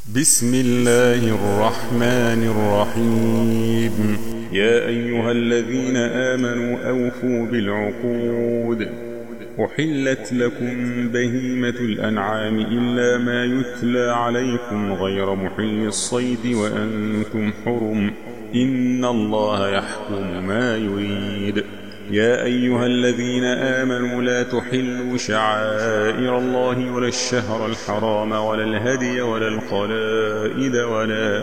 بسم الله الرحمن الرحيم. يا أيها الذين آمنوا أوفوا بالعقود. أحلت لكم بهيمة الأنعام إلا ما يتلى عليكم غير محل الصيد وأنتم حرم، إن الله يحكم ما يريد. يا أيها الذين آمنوا لا تحلوا شعائر الله ولا الشهر الحرام ولا الهدي ولا القلائد ولا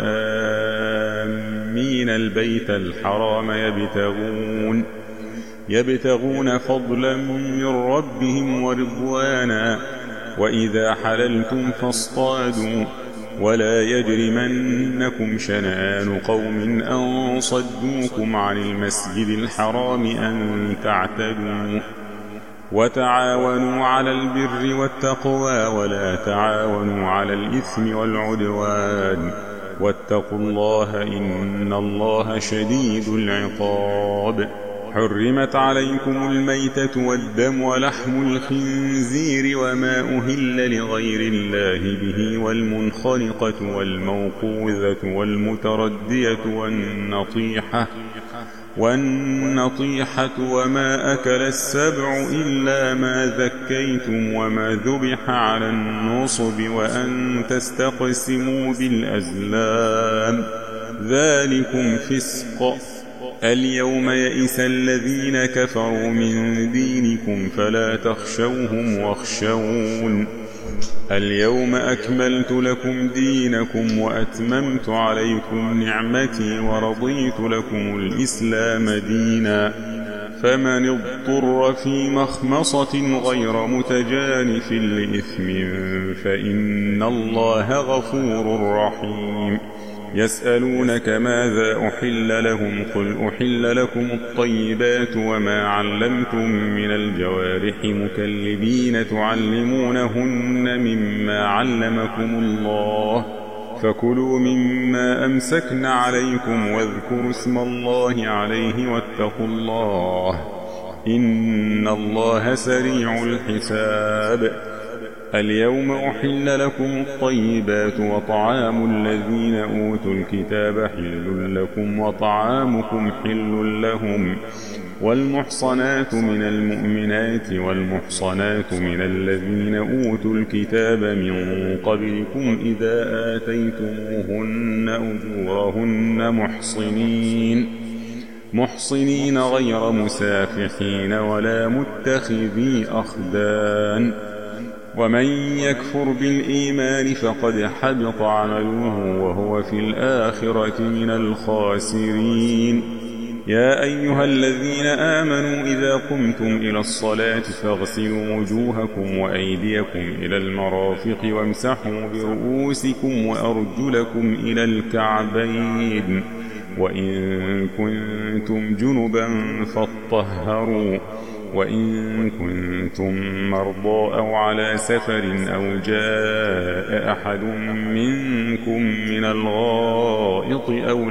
آمين البيت الحرام يبتغون فضلا من ربهم ورضوانا، وإذا حللتم فاصطادوا، ولا يجرمنكم شنآن قوم أن صدوكم عن المسجد الحرام أن تعتدوا. وتعاونوا على البر والتقوى ولا تعاونوا على الإثم والعدوان، واتقوا الله إن الله شديد العقاب. حرمت عليكم الميتة والدم ولحم الخنزير وما أهل لغير الله به والمنخنقة والموقوذة والمتردية والنطيحة وما أكل السبع إلا ما ذكيتم وما ذبح على النصب وأن تستقسموا بالأزلام، ذلكم فسق. اليوم يئس الذين كفروا من دينكم فلا تخشوهم واخشون. اليوم أكملت لكم دينكم وأتممت عليكم نعمتي ورضيت لكم الإسلام دينا، فمن اضطر في مخمصة غير متجانف لإثم فإن الله غفور رحيم. يسألونك ماذا أحل لهم؟ قل أحل لكم الطيبات وما علمتم من الجوارح مكلبين تعلمونهن مما علمكم الله، فكلوا مما أمسكن عليكم واذكروا اسم الله عليه واتقوا الله إن الله سريع الحساب. اليوم أحل لكم الطيبات وطعام الذين أوتوا الكتاب حل لكم وطعامكم حل لهم، والمحصنات من المؤمنات والمحصنات من الذين أوتوا الكتاب من قبلكم إذا آتيتموهن أجورهن محصنين غير مسافحين ولا متخذي أخدان. ومن يكفر بالإيمان فقد حبط عمله وهو في الآخرة من الخاسرين. يا أيها الذين آمنوا إذا قمتم إلى الصلاة فاغسلوا وجوهكم وأيديكم إلى المرافق وامسحوا برؤوسكم وأرجلكم إلى الكعبين، وإن كنتم جنبا فاطهروا، وإن كنتم مرضى أو على سفر أو جاء أحد منكم من الغائط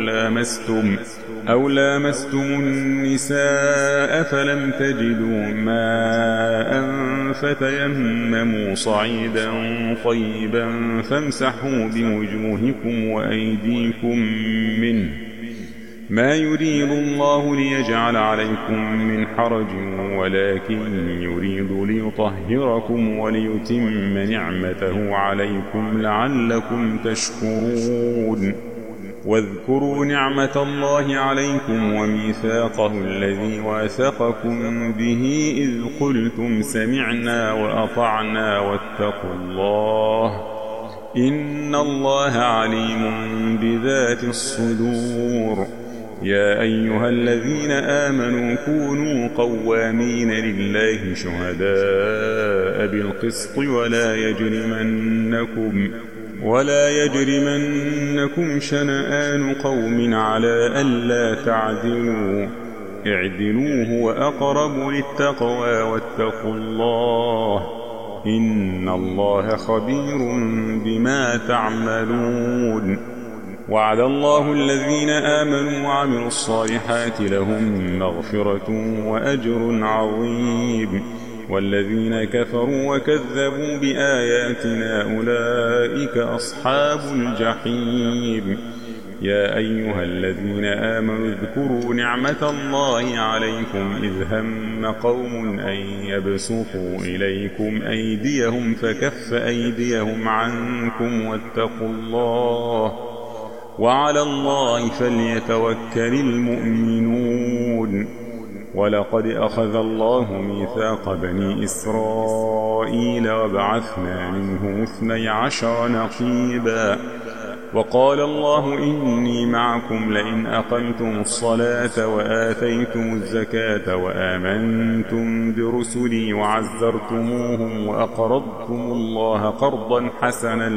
أو لامستم النساء فلم تجدوا ماء فتيمموا صعيدا طيبا فامسحوا بوجوهكم وأيديكم منه، ما يريد الله ليجعل عليكم من حرج ولكن يريد ليطهركم وليتم نعمته عليكم لعلكم تشكرون. واذكروا نعمة الله عليكم وميثاقه الذي واثقكم به إذ قلتم سمعنا وأطعنا واتقوا الله إن الله عليم بذات الصدور. يا أيها الذين آمنوا كونوا قوامين لله شهداء بالقسط ولا يجرمنكم شنآن قوم على ألا تعدلوا، اعدلوا هو أقرب للتقوى واتقوا الله إن الله خبير بما تعملون. وعد الله الذين آمنوا وعملوا الصالحات لهم مغفرة وأجر عظيم. والذين كفروا وكذبوا بآياتنا أولئك أصحاب الجحيم. يا أيها الذين آمنوا اذكروا نعمة الله عليكم إذ هم قوم أن يبسطوا إليكم أيديهم فكف أيديهم عنكم واتقوا الله وعلى الله فليتوكل المؤمنون. ولقد أخذ الله ميثاق بني إسرائيل وبعثنا منهم 12 نقيبا وقال الله إني معكم لئن أقمتم الصلاة وآتيتم الزكاة وآمنتم برسلي وعزرتموهم وأقرضتم الله قرضا حسنا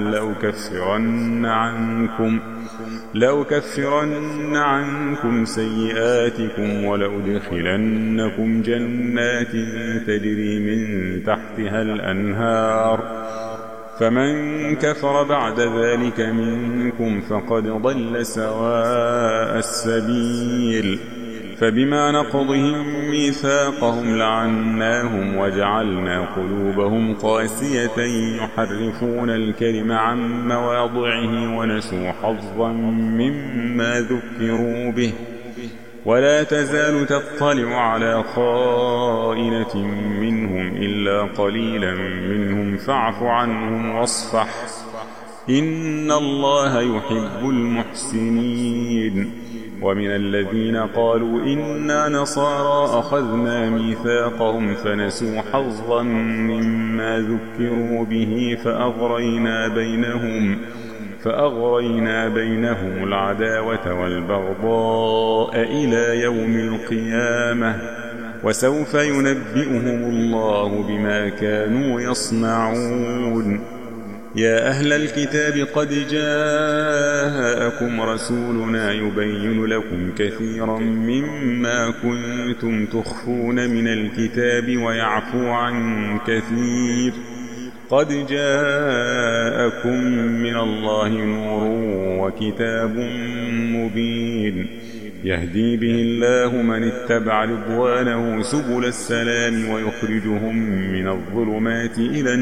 لأكفرن عنكم سيئاتكم ولأدخلنكم جنات تجري من تحتها الأنهار فمن كفر بعد ذلك منكم فقد ضل سواء السبيل. فبما نقضهم ميثاقهم لعناهم وجعلنا قلوبهم قاسية يحرفون الكلم عن مواضعه ونسوا حظا مما ذكروا به ولا تزال تطلع على خائنة منهم إلا قليلا منهم فاعف عنهم واصفح إن الله يحب المحسنين. ومن الذين قالوا إنا نصارى أخذنا ميثاقهم فنسوا حظا مما ذكروا به فأغرينا بينهم العداوة والبغضاء إلى يوم القيامة وسوف ينبئهم الله بما كانوا يصنعون. يا أهل الكتاب قد جاءكم رسولنا يبين لكم كثيرا مما كنتم تخفون من الكتاب ويعفو عن كثير قد جاءكم من الله نور وكتاب مبين يهدي به الله من اتبع رضوانه سبل السلام ويخرجهم من الظلمات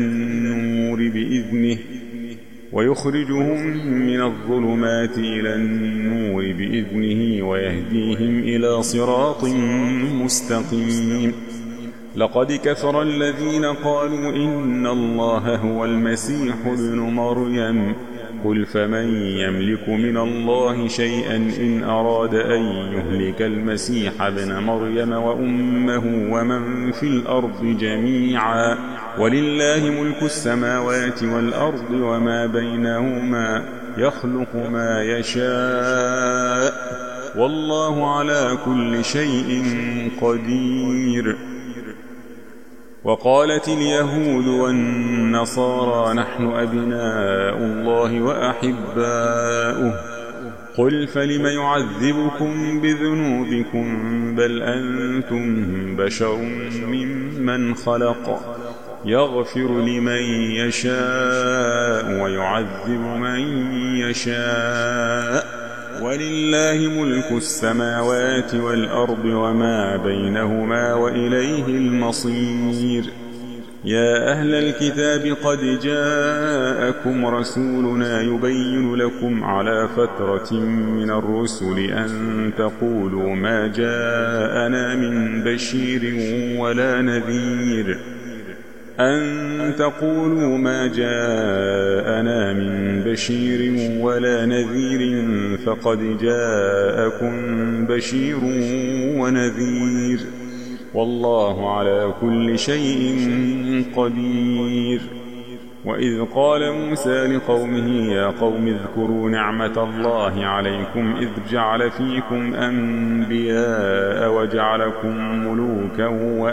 إلى النور بإذنه ويهديهم إلى صراط مستقيم. لقد كفر الذين قالوا إن الله هو المسيح ابن مريم قل فمن يملك من الله شيئا إن أراد أن يهلك المسيح ابن مريم وأمه ومن في الأرض جميعا ولله ملك السماوات والأرض وما بينهما يخلق ما يشاء والله على كل شيء قدير. وقالت اليهود والنصارى نحن أبناء الله وأحباؤه قل فلم يعذبكم بذنوبكم بل أنتم بشر ممن خلق يغفر لمن يشاء ويعذب من يشاء ولله ملك السماوات والأرض وما بينهما وإليه المصير. يا أهل الكتاب قد جاءكم رسولنا يبين لكم على فترة من الرسل أن تقولوا ما جاءنا من بشير ولا نذير فقد جاءكم بشير ونذير والله على كل شيء قدير. وإذ قال موسى لقومه يا قوم اذكروا نعمة الله عليكم إذ جعل فيكم أنبياء وجعلكم ملوكا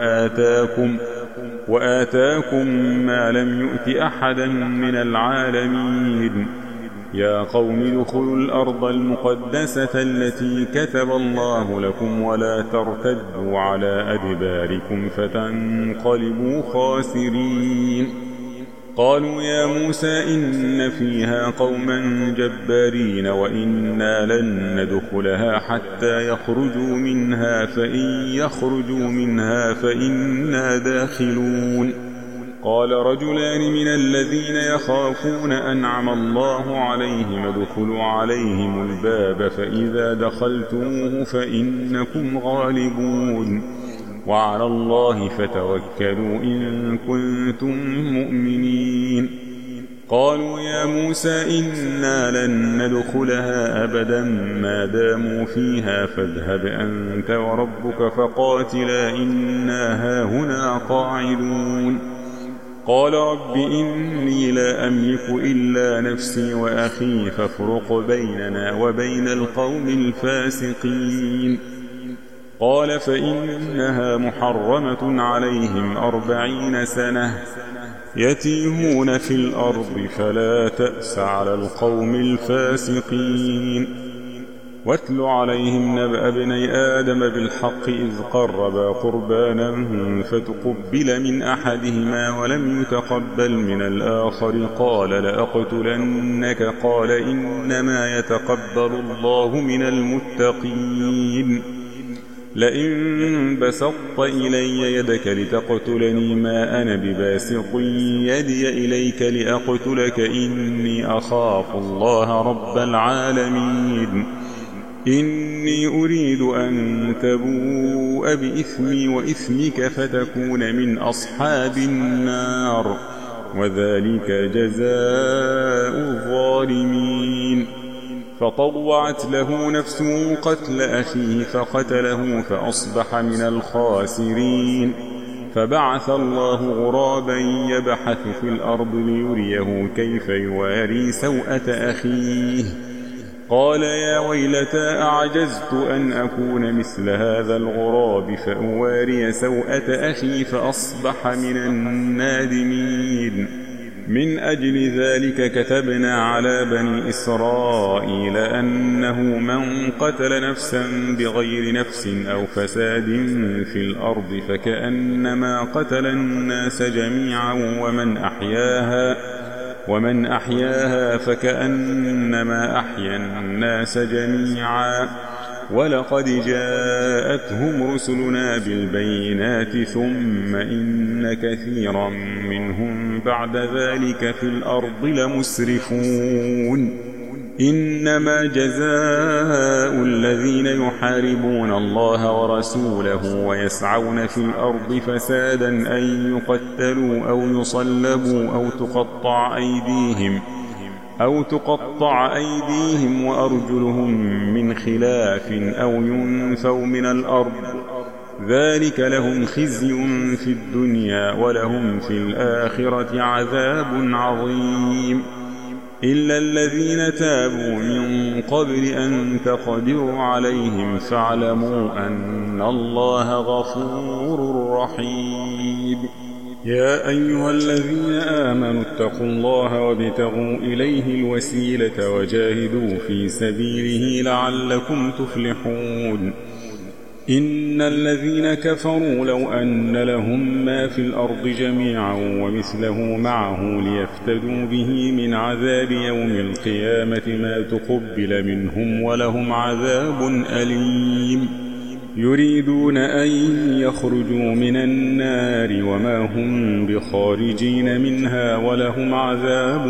وآتاكم ما لم يؤت أحدا من العالمين. يا قوم ادخلوا الأرض المقدسة التي كتب الله لكم ولا ترتدوا على أدباركم فتنقلبوا خاسرين. قالوا يا موسى إن فيها قوما جبارين وإنا لن ندخلها حتى يخرجوا منها فإن يخرجوا منها فإنا داخلون قال رجلان من الذين يخافون أنعم الله عليهم ادخلوا عليهم الباب فإذا دخلتموه فإنكم غالبون وعلى الله فتوكلوا إن كنتم مؤمنين قالوا يا موسى إنا لن ندخلها أبدا ما داموا فيها فاذهب أنت وربك فقاتلا إنا هاهنا قاعدون قال رب إني لا أملك إلا نفسي وأخي فافرق بيننا وبين القوم الفاسقين قال فإنها محرمة عليهم 40 سنة يتيهون في الأرض فلا تأس على القوم الفاسقين واتل عليهم نبأ ابني آدم بالحق إذ قربا قربانا فتقبل من أحدهما ولم يتقبل من الآخر قال لأقتلنك قال إنما يتقبل الله من المتقين لئن بسطت إلي يدك لتقتلني ما أنا بباسط يدي إليك لأقتلك إني أخاف الله رب العالمين إني أريد أن تبوء بإثمي وإثمك فتكون من أصحاب النار وذلك جزاء الظالمين فطوعت له نفسه قتل أخيه فقتله فأصبح من الخاسرين فبعث الله غرابا يبحث في الأرض ليريه كيف يواري سوءة أخيه قال يا ويلتى أعجزت أن أكون مثل هذا الغراب فأواري سوءة أخي فأصبح من النادمين من أجل ذلك كتبنا على بني إسرائيل أنه من قتل نفسا بغير نفس أو فساد في الأرض فكأنما قتل الناس جميعا ومن أحياها فكأنما أحيا الناس جميعا ولقد جاءتهم رسلنا بالبينات ثم إن كثيرا منهم بعد ذلك في الأرض لمسرفون إنما جزاء الذين يحاربون الله ورسوله ويسعون في الأرض فسادا أن يقتلوا أو يصلبوا أو تقطع أيديهم وأرجلهم من خلاف أو ينفوا من الأرض ذلك لهم خزي في الدنيا ولهم في الآخرة عذاب عظيم إلا الذين تابوا من قبل أن تقدروا عليهم فاعلموا أن الله غفور رحيم يا أيها الذين آمنوا اتقوا الله وابتغوا إليه الوسيلة وجاهدوا في سبيله لعلكم تفلحون إن الذين كفروا لو أن لهم ما في الأرض جميعا ومثله معه ليفتدوا به من عذاب يوم القيامة ما تقبل منهم ولهم عذاب أليم يريدون أن يخرجوا من النار وما هم بخارجين منها ولهم عذاب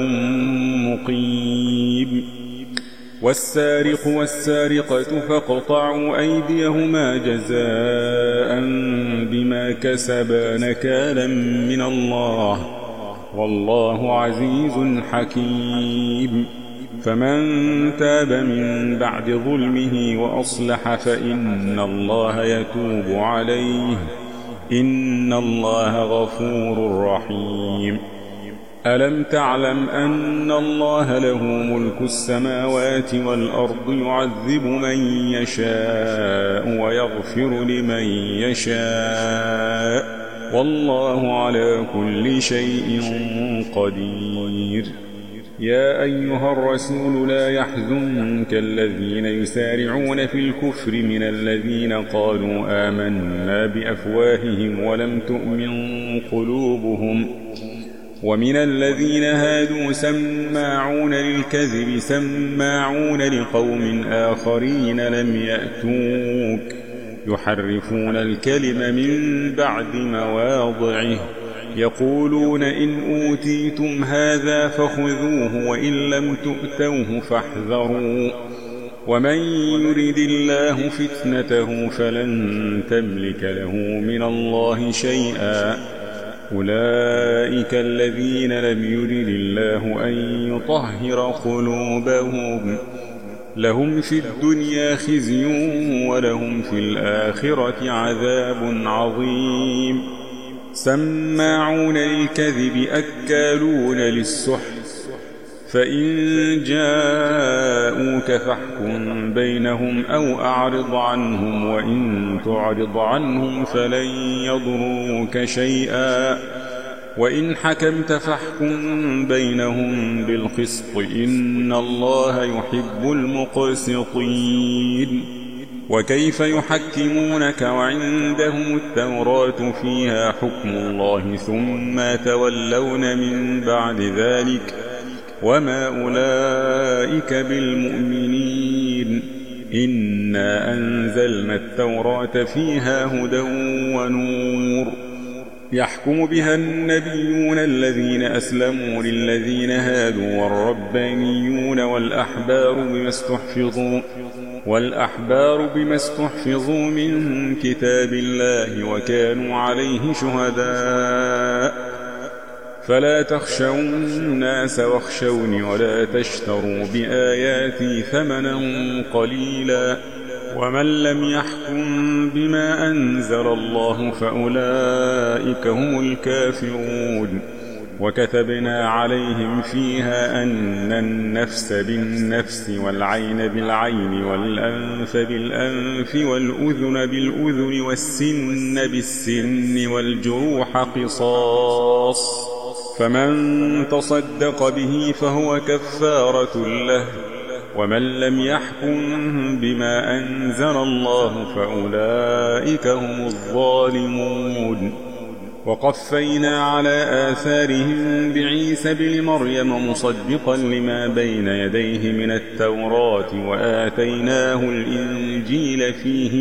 مقيم والسارق والسارقة فاقطعوا أيديهما جزاء بما كسبا نكالا من الله والله عزيز حكيم فمن تاب من بعد ظلمه وأصلح فإن الله يتوب عليه إن الله غفور رحيم ألم تعلم أن الله له ملك السماوات والأرض يعذب من يشاء ويغفر لمن يشاء والله على كل شيء قدير يا أيها الرسول لا يحزنك الذين يسارعون في الكفر من الذين قالوا آمنا بأفواههم ولم تؤمن قلوبهم ومن الذين هادوا سماعون للكذب سماعون لقوم آخرين لم يأتوك يحرفون الكلم من بعد مواضعه يقولون إن أوتيتم هذا فخذوه وإن لم تؤتوه فاحذروا ومن يرد الله فتنته فلن تملك له من الله شيئا أولئك الذين لم يرد الله أن يطهر قلوبهم لهم في الدنيا خزي ولهم في الآخرة عذاب عظيم سماعون للكذب أكالون للسحت فإن جاءوك فاحكم بينهم أو أعرض عنهم وإن تعرض عنهم فلن يضروك شيئا وإن حكمت فاحكم بينهم بالقسط إن الله يحب المقسطين وكيف يحكمونك وعندهم التوراة فيها حكم الله ثم تولون من بعد ذلك وما أولئك بالمؤمنين إنا أنزلنا التوراة فيها هدى ونور يحكم بها النبيون الذين أسلموا للذين هادوا والربانيون والأحبار بما استحفظوا من كتاب الله وكانوا عليه شهداء فلا تخشوا الناس واخشوني ولا تشتروا بآياتي ثمنا قليلا ومن لم يحكم بما أنزل الله فأولئك هم الكافرون وكتبنا عليهم فيها أن النفس بالنفس والعين بالعين والأنف بالأنف والأذن بالأذن والسن بالسن والجروح قصاص فمن تصدق به فهو كفارة له ومن لم يحكم بما أنزل الله فأولئك هم الظالمون وقفينا على آثارهم بعيسى بن مريم مصدقا لما بين يديه من التوراة وآتيناه الإنجيل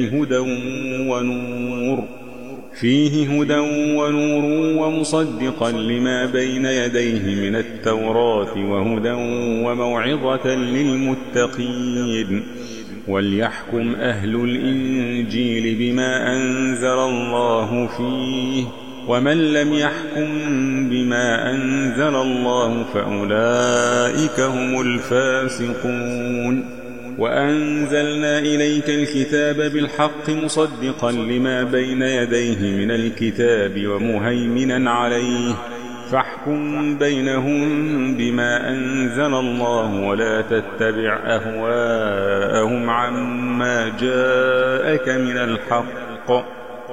فيه هدى ونور ومصدقا لما بين يديه من التوراة وهدى وموعظة للمتقين وليحكم أهل الإنجيل بما أنزل الله فيه ومن لم يحكم بما أنزل الله فأولئك هم الفاسقون وأنزلنا إليك الكتاب بالحق مصدقا لما بين يديه من الكتاب ومهيمنا عليه فاحكم بينهم بما أنزل الله ولا تتبع أهواءهم عما جاءك من الحق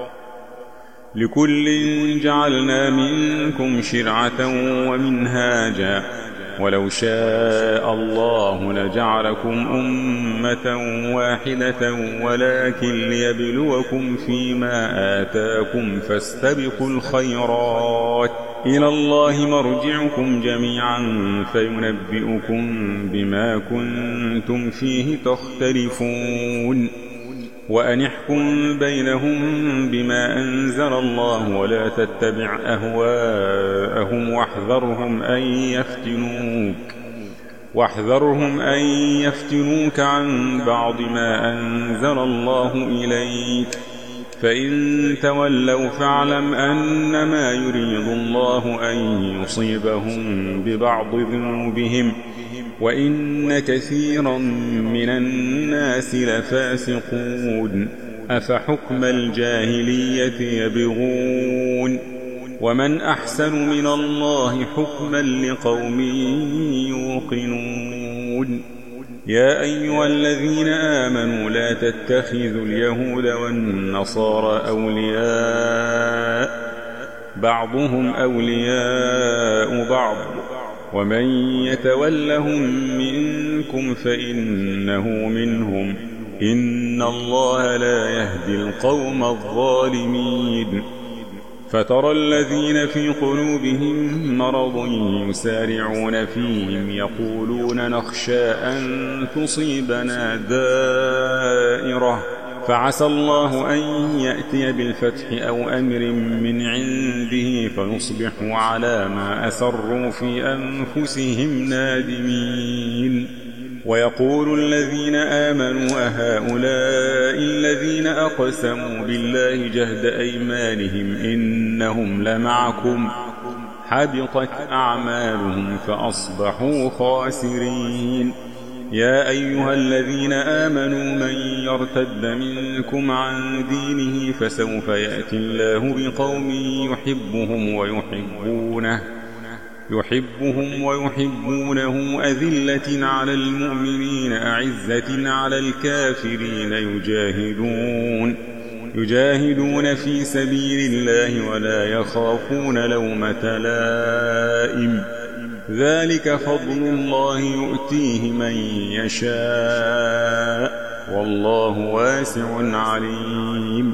لكل جعلنا منكم شرعة ومنهاجا ولو شاء الله لجعلكم أمة واحدة ولكن ليبلوكم فيما آتاكم فاستبقوا الخيرات إلى الله مرجعكم جميعا فينبئكم بما كنتم فيه تختلفون وأن احكم بينهم بما أنزل الله ولا تتبع أهواءهم واحذرهم أن يفتنوك عن بعض ما أنزل الله إليك فإن تولوا فاعلم أنما يريد الله أن يصيبهم ببعض ذنوبهم وإن كثيرا من الناس لفاسقون أفحكم الجاهلية يبغون ومن أحسن من الله حكما لقوم يوقنون يا أيها الذين آمنوا لا تتخذوا اليهود والنصارى أولياء بعضهم أولياء بعض ومن يتولهم منكم فإنه منهم إن الله لا يهدي القوم الظالمين فترى الذين في قلوبهم مرض يسارعون فيهم يقولون نخشى أن تصيبنا دائرة فعسى الله أن يأتي بالفتح أو أمر من عنده فيصبحوا على ما أسروا في أنفسهم نادمين. ويقول الذين آمنوا أهؤلاء الذين أقسموا بالله جهد أيمانهم إنهم لمعكم حبطت أعمالهم فأصبحوا خاسرين. يا أيها الذين آمنوا من يرتد منكم عن دينه فسوف يأتي الله بقوم يحبهم ويحبونه أذلة على المؤمنين أعزة على الكافرين يجاهدون في سبيل الله ولا يخافون لومة لائم ذلك فضل الله يؤتيه من يشاء والله واسع عليم.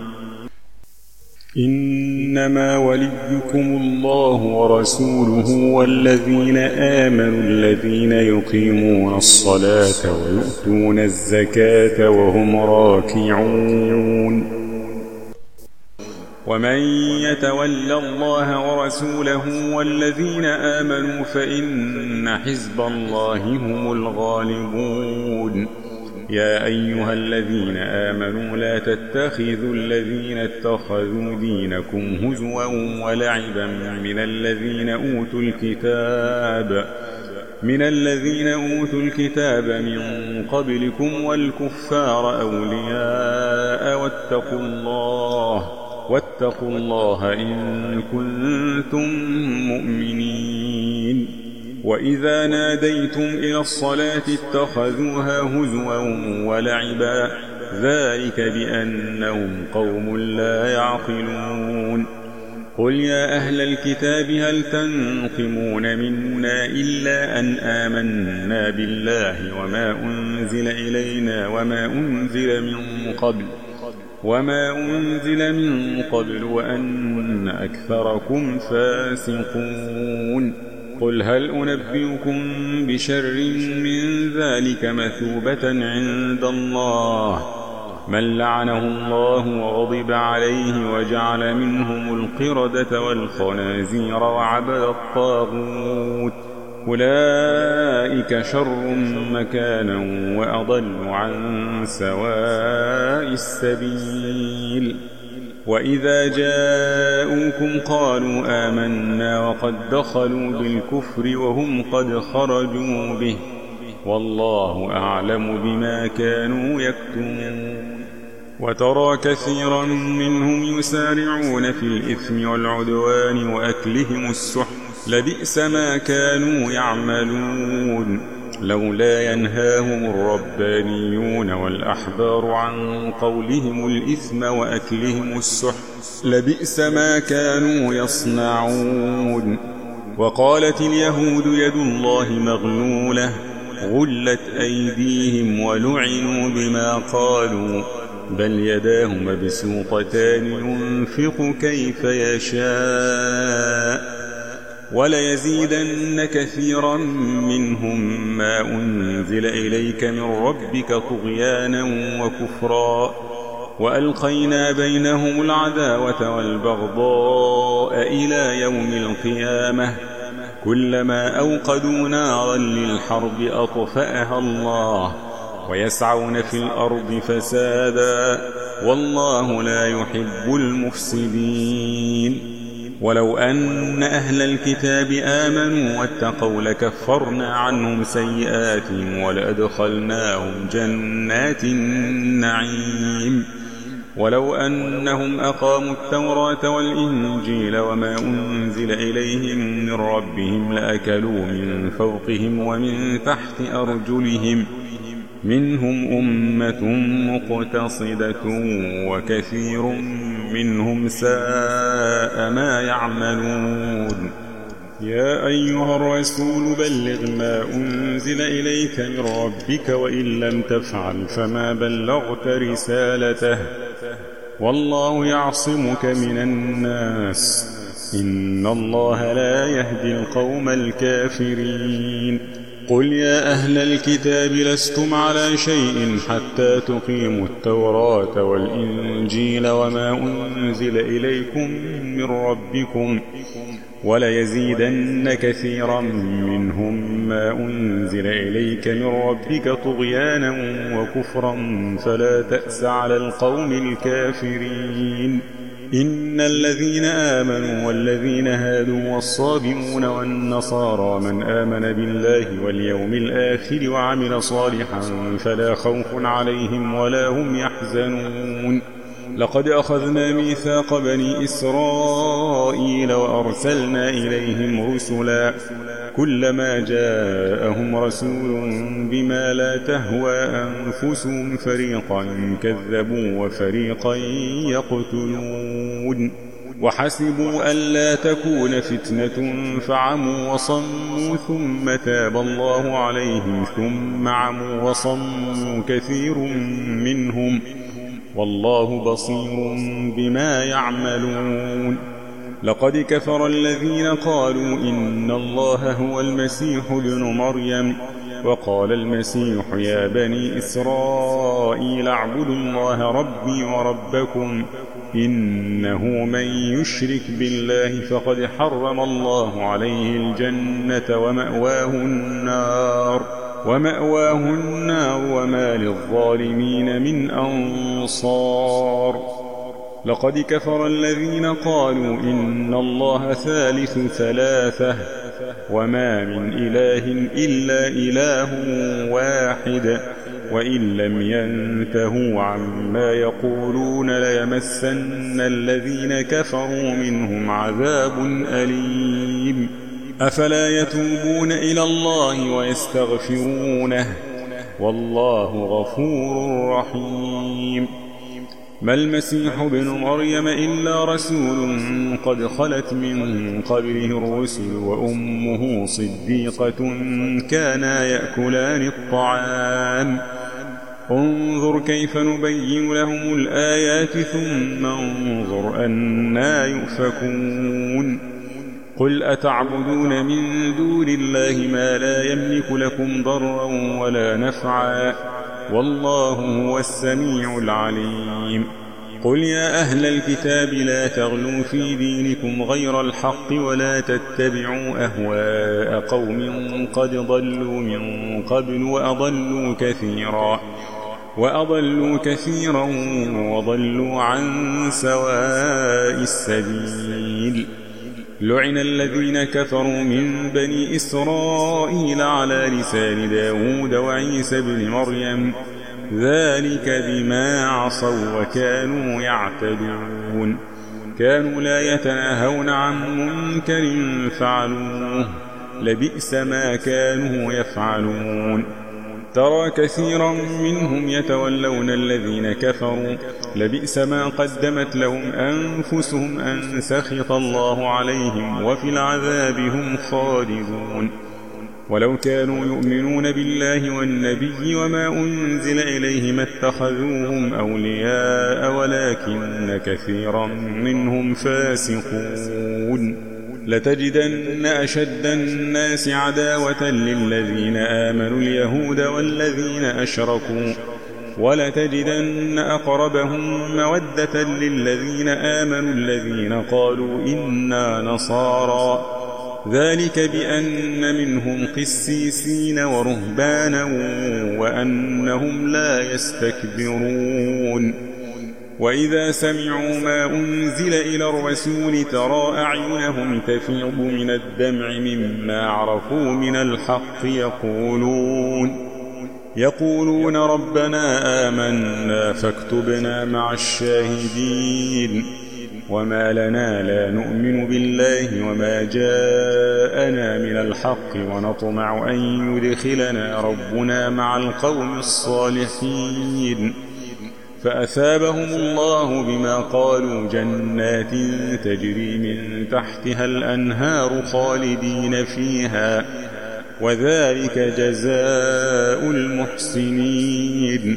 إنما وليكم الله ورسوله والذين آمنوا الذين يقيمون الصلاة ويؤتون الزكاة وهم راكعون. ومن يتول الله ورسوله والذين آمنوا فإن حزب الله هم الغالبون. يا أيها الذين آمنوا لا تتخذوا الذين اتخذوا دينكم هزوا ولعبا من الذين أوتوا الكتاب من قبلكم والكفار أولياء واتقوا الله إن كنتم مؤمنين. وإذا ناديتم إلى الصلاة اتخذوها هزوا ولعبا ذلك بأنهم قوم لا يعقلون. قل يا أهل الكتاب هل تنقمون منا إلا أن آمنا بالله وما أنزل إلينا وما أنزل من قبل وأن أكثركم فاسقون. قل هل أنبئكم بشر من ذلك مثوبة عند الله من لعنه الله وغضب عليه وجعل منهم القردة والخنازير وعبد الطاغوت أولئك شر مكانا وأضل عن سواء السبيل. وإذا جاءوكم قالوا آمنا وقد دخلوا بالكفر وهم قد خرجوا به والله أعلم بما كانوا يكتمون. وترى كثيرا منهم يسارعون في الإثم والعدوان وأكلهم السحت لبئس ما كانوا يعملون. لولا ينهاهم الربانيون والأحبار عن قولهم الإثم وأكلهم السحت لبئس ما كانوا يصنعون. وقالت اليهود يد الله مغلولة غلت أيديهم ولعنوا بما قالوا بل يداه مبسوطتان ينفق كيف يشاء وليزيدن كثيرا منهم ما أنزل إليك من ربك طغيانا وكفرا وألقينا بينهم العداوة والبغضاء إلى يوم القيامة كلما أوقدوا نارا للحرب أطفأها الله ويسعون في الأرض فسادا والله لا يحب المفسدين. ولو أن أهل الكتاب آمنوا واتقوا لكفرنا عنهم سيئاتهم ولأدخلناهم جنات النعيم. ولو أنهم أقاموا التوراة والإنجيل وما أنزل إليهم من ربهم لأكلوا من فوقهم ومن تحت أرجلهم منهم أمة مقتصدة وكثير منهم ساء ما يعملون. يا أيها الرسول بلغ ما أنزل إليك من ربك وإن لم تفعل فما بلغت رسالته والله يعصمك من الناس إن الله لا يهدي القوم الكافرين قل يا أهل الكتاب لستم على شيء حتى تقيموا التوراة والإنجيل وما أنزل إليكم من ربكم وليزيدن كثيرا منهم ما أنزل إليك من ربك طغيانا وكفرا فلا تأس على القوم الكافرين إن الذين آمنوا والذين هادوا والصابئون والنصارى من آمن بالله واليوم الآخر وعمل صالحا فلا خوف عليهم ولا هم يحزنون لقد أخذنا ميثاق بني إسرائيل وأرسلنا إليهم رسلا كلما جاءهم رسول بما لا تهوى أنفسهم فريقا كذبوا وفريقا يقتلون وحسبوا ألا تكون فتنة فعموا وصموا ثم تاب الله عليهم ثم عموا وصموا كثير منهم والله بصير بما يعملون لقد كفر الذين قالوا إن الله هو المسيح ابن مريم وقال المسيح يا بني إسرائيل اعبدوا الله ربي وربكم إنه من يشرك بالله فقد حرم الله عليه الجنة ومأواه النار وما للظالمين من أنصار لقد كفر الذين قالوا إن الله ثالث ثلاثة وما من إله إلا إله واحد وإن لم ينتهوا عما يقولون ليمسن الذين كفروا منهم عذاب أليم أفلا يتوبون إلى الله ويستغفرونه والله غفور رحيم ما المسيح ابن مريم إلا رسول قد خلت من قبله الرسل وأمه صديقة كانا يأكلان الطعام انظر كيف نبين لهم الآيات ثم انظر أنى يؤفكون قل أتعبدون من دون الله ما لا يملك لكم ضرا ولا نفعا والله هو السميع العليم قل يا أهل الكتاب لا تغلوا في دينكم غير الحق ولا تتبعوا أهواء قوم قد ضلوا من قبل وأضلوا كثيرا وضلوا عن سواء السبيل لعن الذين كفروا من بني إسرائيل على لسان داود وعيسى بن مريم ذلك بما عصوا وكانوا يعتدون كانوا لا يتناهون عن منكر فعلوه لبئس ما كانوا يفعلون ترى كثيرا منهم يتولون الذين كفروا لبئس ما قدمت لهم أنفسهم أن سخط الله عليهم وفي العذاب هم خالدون ولو كانوا يؤمنون بالله والنبي وما أنزل إليه ما اتخذوهم أولياء ولكن كثيرا منهم فاسقون لتجدن أشد الناس عداوة للذين آمنوا اليهود والذين أشركوا ولتجدن أقربهم مودة للذين آمنوا الذين قالوا إنا نصارى ذلك بأن منهم قسيسين ورهبانا وأنهم لا يستكبرون وإذا سمعوا ما أنزل إلى الرسول ترى أعينهم تفيض من الدمع مما عرفوا من الحق يقولون ربنا آمنا فاكتبنا مع الشاهدين وما لنا لا نؤمن بالله وما جاءنا من الحق ونطمع أن يدخلنا ربنا مع القوم الصالحين فأثابهم الله بما قالوا جنات تجري من تحتها الأنهار خالدين فيها وذلك جزاء المحسنين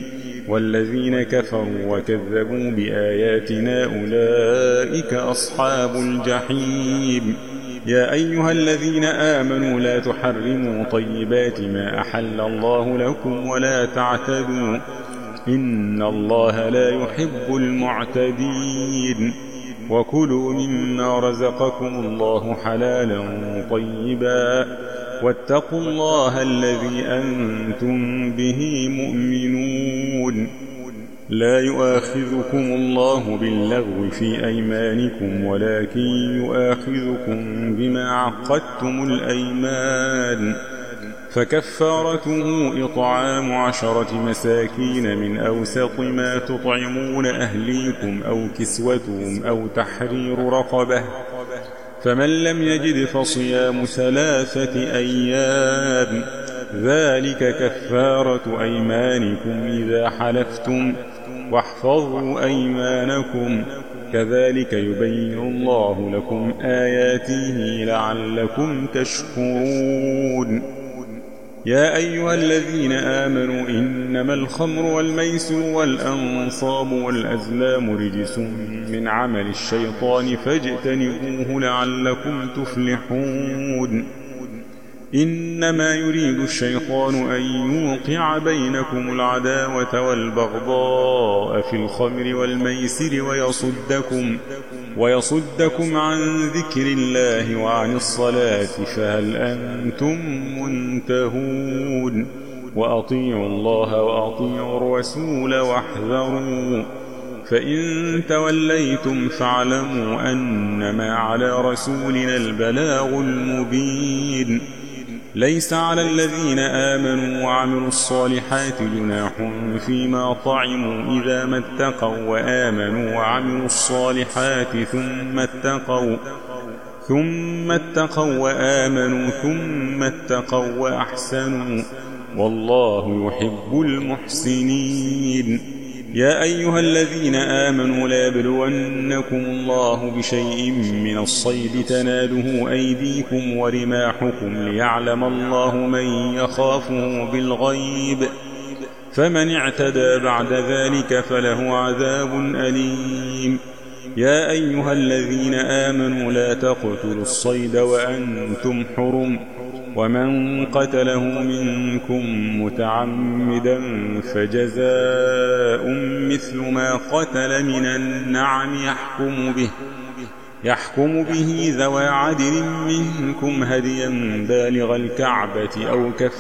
والذين كفروا وكذبوا بآياتنا أولئك أصحاب الجحيم. يا أيها الذين آمنوا لا تحرموا طيبات ما أحل الله لكم ولا تعتدوا إن الله لا يحب المعتدين. وكلوا مما رزقكم الله حلالا طيبا واتقوا الله الذي أنتم به مؤمنون. لا يؤاخذكم الله باللغو في أيمانكم ولكن يؤاخذكم بما عقدتم الأيمان، فكفارته إطعام 10 مساكين من أوسط ما تطعمون أهليكم أو كسوتهم أو تحرير رقبة، فمن لم يجد فصيام 3 أيام، ذلك كفارة أيمانكم إذا حلفتم، واحفظوا أيمانكم، كذلك يبين الله لكم آياته لعلكم تشكرون. يا أيها الذين آمنوا إنما الخمر والميسر والأنصاب والأزلام رجس من عمل الشيطان فاجتنبوه لعلكم تفلحون. إنما يريد الشيطان أن يوقع بينكم العداوة والبغضاء في الخمر والميسر ويصدكم عن ذكر الله وعن الصلاة، فهل أنتم منتهون؟ وأطيعوا الله وأطيعوا الرسول واحذروا، فإن توليتم فاعلموا أنما على رسولنا البلاغ المبين. ليس على الذين آمنوا وعملوا الصالحات جناح فيما طعموا إذا ما اتقوا وآمنوا وعملوا الصالحات ثم اتقوا وآمنوا ثم اتقوا وأحسنوا، والله يحب المحسنين. يا أيها الذين آمنوا لا يبلونكم الله بشيء من الصيد تناله أيديكم ورماحكم ليعلم الله من يخافه بالغيب، فمن اعتدى بعد ذلك فله عذاب أليم. يا أيها الذين آمنوا لا تقتلوا الصيد وأنتم حرم، ومن قتله منكم متعمدا فجزاء مثل ما قتل من النعم يحكم به ذوى عدل منكم هديا بالغ الكعبة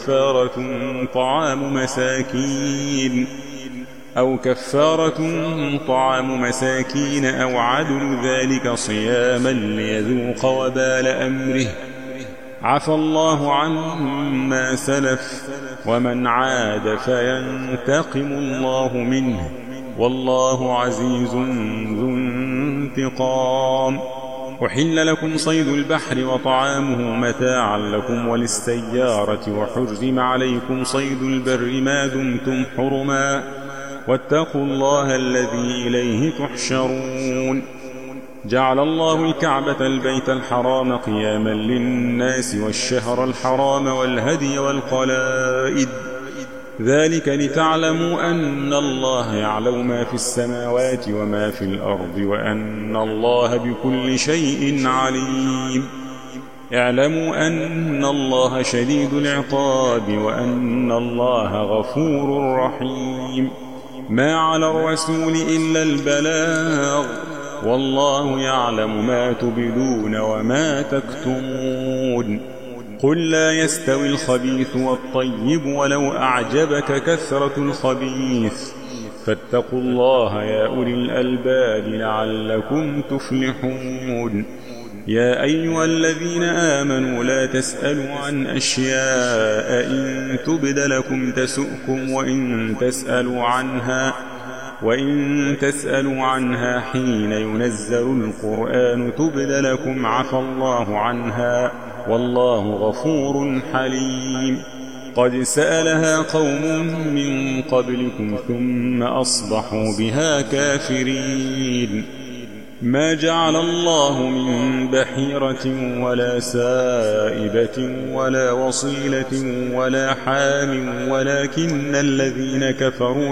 أو كفارة طعام مساكين أو عدل ذلك صياما ليذوق وبال أمره. عفى الله عما سلف، ومن عاد فينتقم الله منه، والله عزيز ذو انتقام. أحل لكم صيد البحر وطعامه متاعا لكم وللسيارة، وحرم عليكم صيد البر ما دمتم حرما، واتقوا الله الذي إليه تحشرون. جعل الله الكعبة البيت الحرام قياما للناس والشهر الحرام والهدي والقلائد، ذلك لتعلموا أن الله يعلم ما في السماوات وما في الأرض، وأن الله بكل شيء عليم. اعلموا أن الله شديد العقاب، وأن الله غفور رحيم. ما على الرسول إلا البلاغ، والله يعلم ما تبدون وما تكتمون. قل لا يستوي الخبيث والطيب ولو أعجبك كثرة الخبيث، فاتقوا الله يا أولي الألباب لعلكم تفلحون. يا أيها الذين آمنوا لا تسألوا عن أشياء إن تبد لكم تسؤكم، وإن تسألوا عنها حين ينزل القرآن تبد لكم عفى الله عنها، والله غفور حليم. قد سألها قوم من قبلكم ثم أصبحوا بها كافرين. ما جعل الله من بحيرة ولا سائبة ولا وصيلة ولا حام ولكن الذين كفروا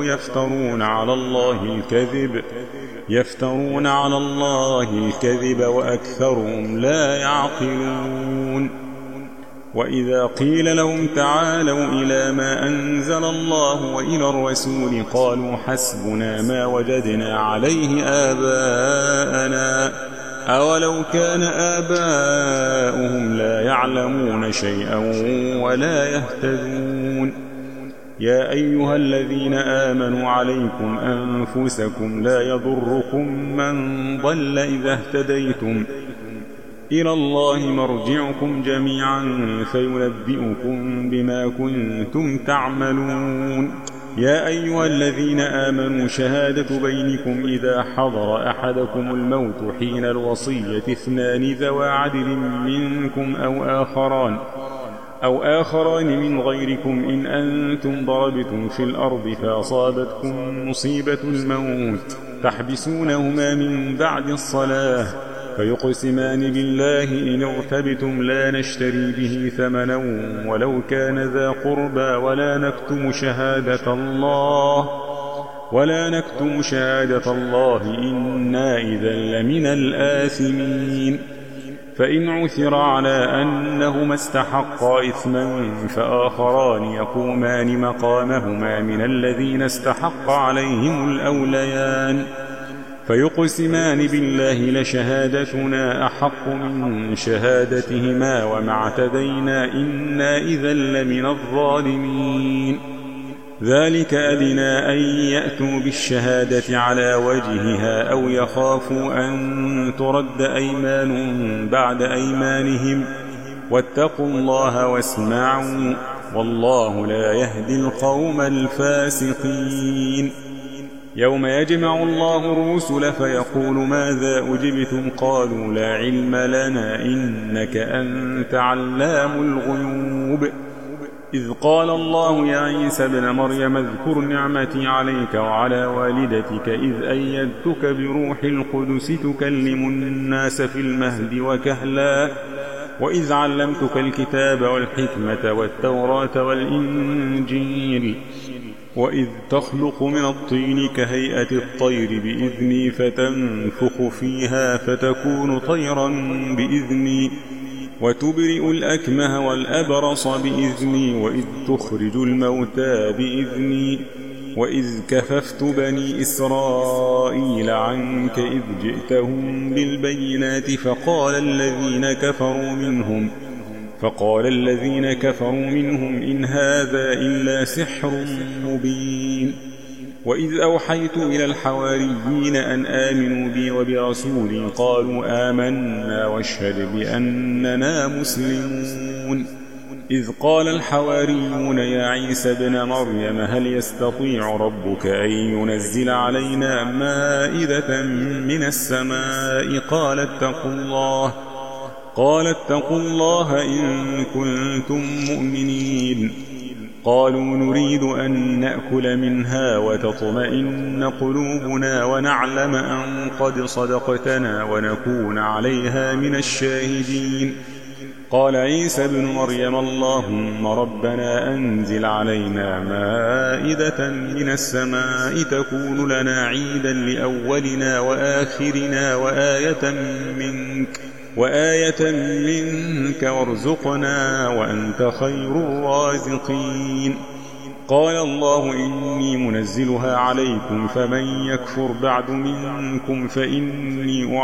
يفترون على الله الكذب وأكثرهم لا يعقلون وإذا قيل لهم تعالوا إلى ما أنزل الله وإلى الرسول قالوا حسبنا ما وجدنا عليه آباءنا أولو كان آباؤهم لا يعلمون شيئا ولا يهتدون يا أيها الذين آمنوا عليكم أنفسكم لا يضركم من ضل إذا اهتديتم إلى الله مرجعكم جميعا فينبئكم بما كنتم تعملون يا أيها الذين آمنوا شهادة بينكم إذا حضر أحدكم الموت حين الوصية 2 ذوى عدل منكم أو آخران من غيركم إن أنتم ضربتم في الأرض فأصابتكم مصيبة الموت تحبسونهما من بعد الصلاة فيقسمان بالله إن ارتبتم لا نشتري به ثمنا ولو كان ذا قربى ولا نكتم شهادة الله إنا إذا لمن الآثمين فإن عثر على أنهما استحقا إثما فآخران يقومان مقامهما من الذين استحق عليهم الأوليان فيقسمان بالله لشهادتنا أحق من شهادتهما وما اعتدينا إنا إذا لمن الظالمين ذلك أدنى أن يأتوا بالشهادة على وجهها أو يخافوا أن ترد أيمان بعد أيمانهم واتقوا الله واسمعوا والله لا يهدي القوم الفاسقين يوم يجمع الله الرسل فيقول ماذا أجبتم قالوا لا علم لنا إنك أنت علام الغيوب إذ قال الله يا عيسى ابن مريم اذكر نعمتي عليك وعلى والدتك إذ أيدتك بروح القدس تكلم الناس في المهد وكهلا وإذ علمتك الكتاب والحكمة والتوراة والإنجيل وإذ تخلق من الطين كهيئة الطير بإذني فتنفخ فيها فتكون طيرا بإذني وتبرئ الأكمه والأبرص بإذني وإذ تخرج الموتى بإذني وإذ كففت بني إسرائيل عنك إذ جئتهم بالبينات فقال الذين كفروا منهم إن هذا إلا سحر مبين وإذ أوحيت إلى الحواريين أن آمنوا بي وبرسولي قالوا آمنا واشهد بأننا مسلمون إذ قال الحواريون يا عيسى ابن مريم هل يستطيع ربك أن ينزل علينا مائدة من السماء قال اتقوا الله إن كنتم مؤمنين قالوا نريد أن نأكل منها وتطمئن قلوبنا ونعلم أن قد صدقتنا ونكون عليها من الشاهدين قال عيسى ابن مريم اللهم ربنا أنزل علينا مائدة من السماء تكون لنا عيدا لأولنا وآخرنا وآية منك وارزقنا وأنت خير الرازقين قال الله إني منزلها عليكم فمن يكفر بعد منكم فإني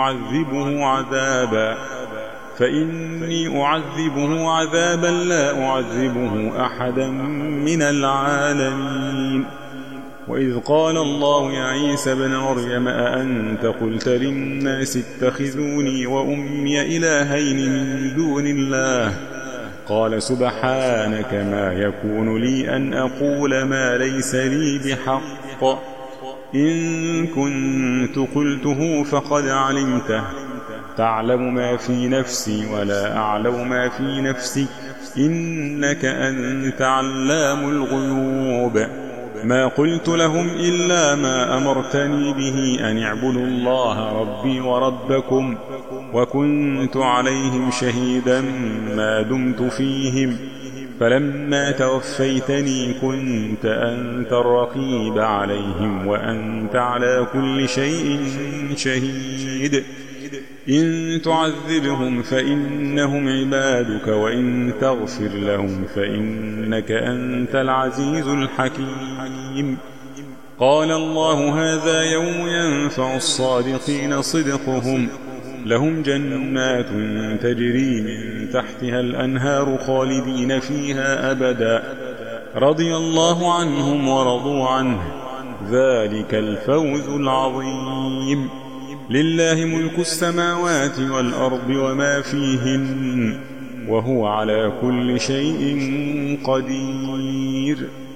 أعذبه عذابا لا أعذبه أحدا من العالمين وإذ قال الله يا عيسى ابن مريم أأنت قلت للناس اتخذوني وأمي إلهين من دون الله قال سبحانك ما يكون لي أن أقول ما ليس لي بحق إن كنت قلته فقد علمته تعلم ما في نفسي ولا أعلم ما في نفسك إنك أنت علام الغيوب ما قلت لهم إلا ما أمرتني به أن اعبدوا الله ربي وربكم وكنت عليهم شهيدا ما دمت فيهم فلما توفيتني كنت أنت الرقيب عليهم وأنت على كل شيء شهيد إن تعذبهم فإنهم عبادك وإن تغفر لهم فإنك أنت العزيز الحكيم قال الله هذا يوم ينفع الصادقين صدقهم لهم جنات تجري من تحتها الأنهار خالدين فيها أبدا رضي الله عنهم ورضوا عنه ذلك الفوز العظيم لله ملك السماوات والأرض وما فيهن وهو على كل شيء قدير